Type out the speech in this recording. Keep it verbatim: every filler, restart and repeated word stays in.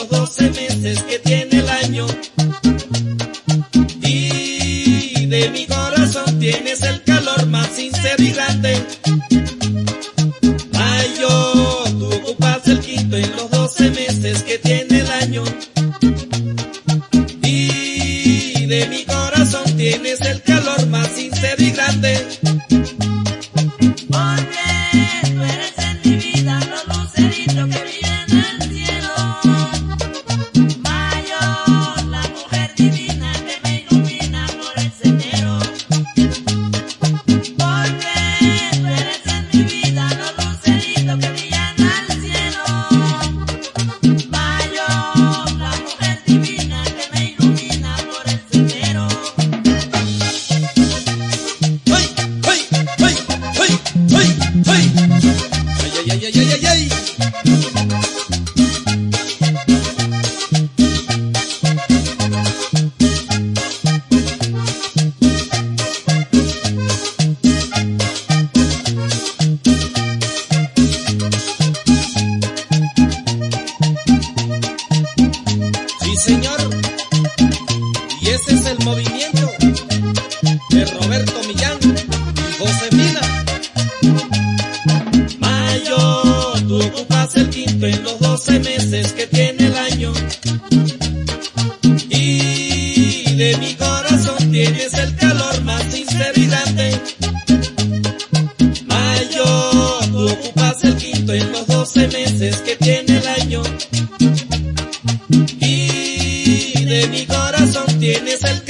los doce meses que tiene el año. Y de mi corazón tienes el calor más sincero y grande. Mayo, tú ocupas el quinto en los doce meses que tiene el año. Y de mi corazón tienes el calor más sincero y grande. Porque tú eres en mi vida los luceritos que brillan en el cielo. Mayo, la mujer divina que me ilumina por el sendero. Porque tú eres en mi vida los luceritos que brillan al cielo. Mayo, la mujer divina que me ilumina por el sendero. ¡Ay, ay, ay, ay, ay, ay! ¡Ay, ay, ay, ay, ay, ay! Sí, señor. Y ese es el movimiento de Roberto Millán y Josefina. Mayo, tú ocupas el quinto en los doce meses que tiene el año. Y de mi corazón tienes el calor más sincero y grande. Mayo, tú ocupas el quinto en los doce meses que tiene el año. Y de mi corazón tienes el